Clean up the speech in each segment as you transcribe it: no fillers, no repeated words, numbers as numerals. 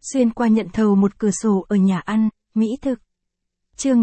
xuyên qua nhận thầu một cửa sổ ở nhà ăn, mỹ thực. Chương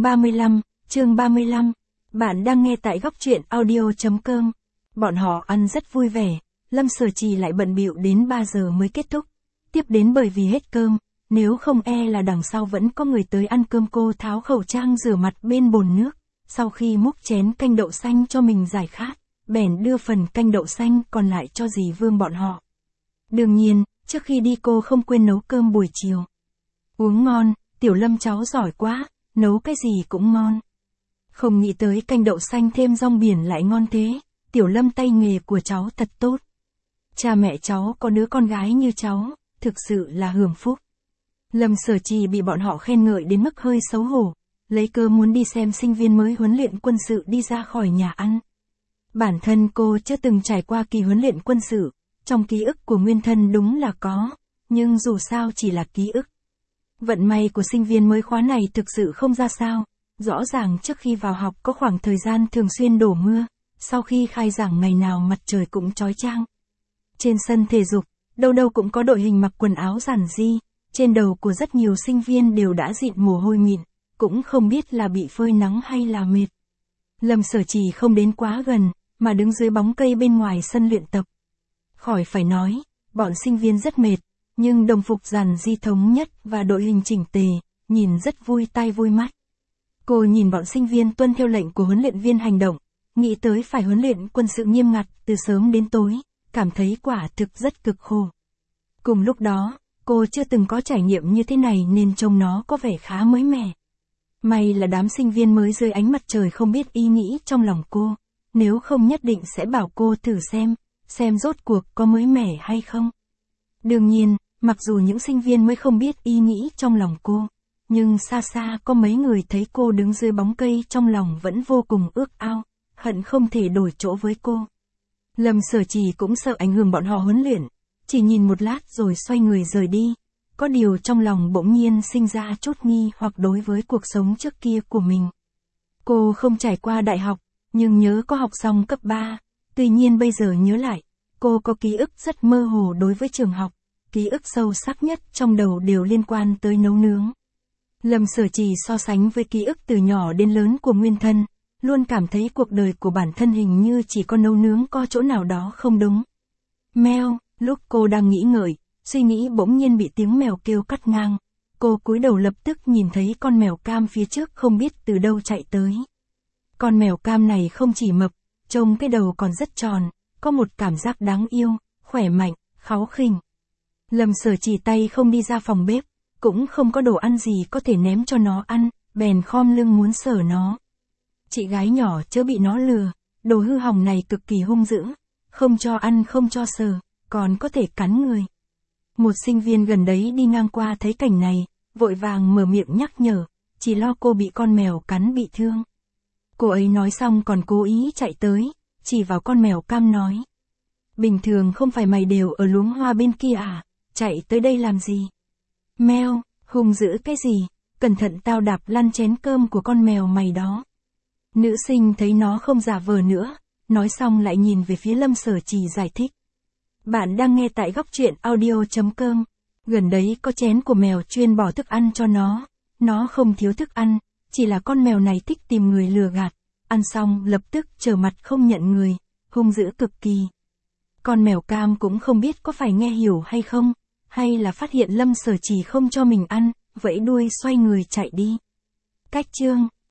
35, bạn đang nghe tại góc truyện audio.com. Bọn họ ăn rất vui vẻ, Lâm Sở Trì lại bận bịu đến 3 giờ mới kết thúc. Tiếp đến bởi vì hết cơm, nếu không là đằng sau vẫn có người tới ăn cơm. Cô tháo khẩu trang rửa mặt bên bồn nước, sau khi múc chén canh đậu xanh cho mình giải khát, bèn đưa phần canh đậu xanh còn lại cho dì Vương bọn họ. Đương nhiên, trước khi đi cô không quên nấu cơm buổi chiều. Uống ngon, Tiểu Lâm cháu giỏi quá, nấu cái gì cũng ngon. Không nghĩ tới canh đậu xanh thêm rong biển lại ngon thế, Tiểu Lâm tay nghề của cháu thật tốt. Cha mẹ cháu có đứa con gái như cháu, thực sự là hưởng phúc. Lâm Sở Trì bị bọn họ khen ngợi đến mức hơi xấu hổ, lấy cơ muốn đi xem sinh viên mới huấn luyện quân sự đi ra khỏi nhà ăn. Bản thân cô chưa từng trải qua kỳ huấn luyện quân sự, trong ký ức của nguyên thân đúng là có, nhưng dù sao chỉ là ký ức. Vận may của sinh viên mới khóa này thực sự không ra sao, rõ ràng trước khi vào học có khoảng thời gian thường xuyên đổ mưa, sau khi khai giảng ngày nào mặt trời cũng chói chang. Trên sân thể dục, đâu đâu cũng có đội hình mặc quần áo giản dị, trên đầu của rất nhiều sinh viên đều đã dịn mồ hôi mịn, cũng không biết là bị phơi nắng hay là mệt. Lâm Sở Trì không đến quá gần, mà đứng dưới bóng cây bên ngoài sân luyện tập. Khỏi phải nói, bọn sinh viên rất mệt, nhưng đồng phục giản dị thống nhất và đội hình chỉnh tề, nhìn rất vui tai vui mắt. Cô nhìn bọn sinh viên tuân theo lệnh của huấn luyện viên hành động, nghĩ tới phải huấn luyện quân sự nghiêm ngặt từ sớm đến tối, cảm thấy quả thực rất cực khổ. Cùng lúc đó, cô chưa từng có trải nghiệm như thế này nên trông nó có vẻ khá mới mẻ. May là đám sinh viên mới dưới ánh mặt trời không biết ý nghĩ trong lòng cô, nếu không nhất định sẽ bảo cô thử xem rốt cuộc có mới mẻ hay không. Đương nhiên, mặc dù những sinh viên mới không biết ý nghĩ trong lòng cô, nhưng xa xa có mấy người thấy cô đứng dưới bóng cây trong lòng vẫn vô cùng ước ao, hận không thể đổi chỗ với cô. Lâm Sở Trì cũng sợ ảnh hưởng bọn họ huấn luyện, chỉ nhìn một lát rồi xoay người rời đi. Có điều trong lòng bỗng nhiên sinh ra chút nghi hoặc đối với cuộc sống trước kia của mình. Cô không trải qua đại học, nhưng nhớ có học xong cấp 3, tuy nhiên bây giờ nhớ lại, cô có ký ức rất mơ hồ đối với trường học, ký ức sâu sắc nhất trong đầu đều liên quan tới nấu nướng. Lâm Sở Trì so sánh với ký ức từ nhỏ đến lớn của nguyên thân, luôn cảm thấy cuộc đời của bản thân hình như chỉ có nấu nướng có chỗ nào đó không đúng. Mèo, lúc cô đang nghĩ ngợi, suy nghĩ bỗng nhiên bị tiếng mèo kêu cắt ngang. Cô cúi đầu lập tức nhìn thấy con mèo cam phía trước không biết từ đâu chạy tới. Con mèo cam này không chỉ mập, trông cái đầu còn rất tròn, có một cảm giác đáng yêu, khỏe mạnh, kháu khỉnh. Lâm Sở Trì tay không đi ra phòng bếp, cũng không có đồ ăn gì có thể ném cho nó ăn, bèn khom lưng muốn sờ nó. Chị gái nhỏ chớ bị nó lừa, đồ hư hỏng này cực kỳ hung dữ, không cho ăn không cho sờ, còn có thể cắn người. Một sinh viên gần đấy đi ngang qua thấy cảnh này, vội vàng mở miệng nhắc nhở, chỉ lo cô bị con mèo cắn bị thương. Cô ấy nói xong còn cố ý chạy tới, chỉ vào con mèo cam nói. Bình thường không phải mày đều ở luống hoa bên kia à, chạy tới đây làm gì? Mèo, hung dữ cái gì, cẩn thận tao đạp lăn chén cơm của con mèo mày đó. Nữ sinh thấy nó không giả vờ nữa, nói xong lại nhìn về phía Lâm Sở Trì giải thích. Bạn đang nghe tại góc truyện audio.com. Gần đấy có chén của mèo chuyên bỏ thức ăn cho nó không thiếu thức ăn, chỉ là con mèo này thích tìm người lừa gạt, ăn xong lập tức trở mặt không nhận người, hung dữ cực kỳ. Con mèo cam cũng không biết có phải nghe hiểu hay không, hay là phát hiện Lâm Sở Trì không cho mình ăn, vẫy đuôi xoay người chạy đi. Cách chương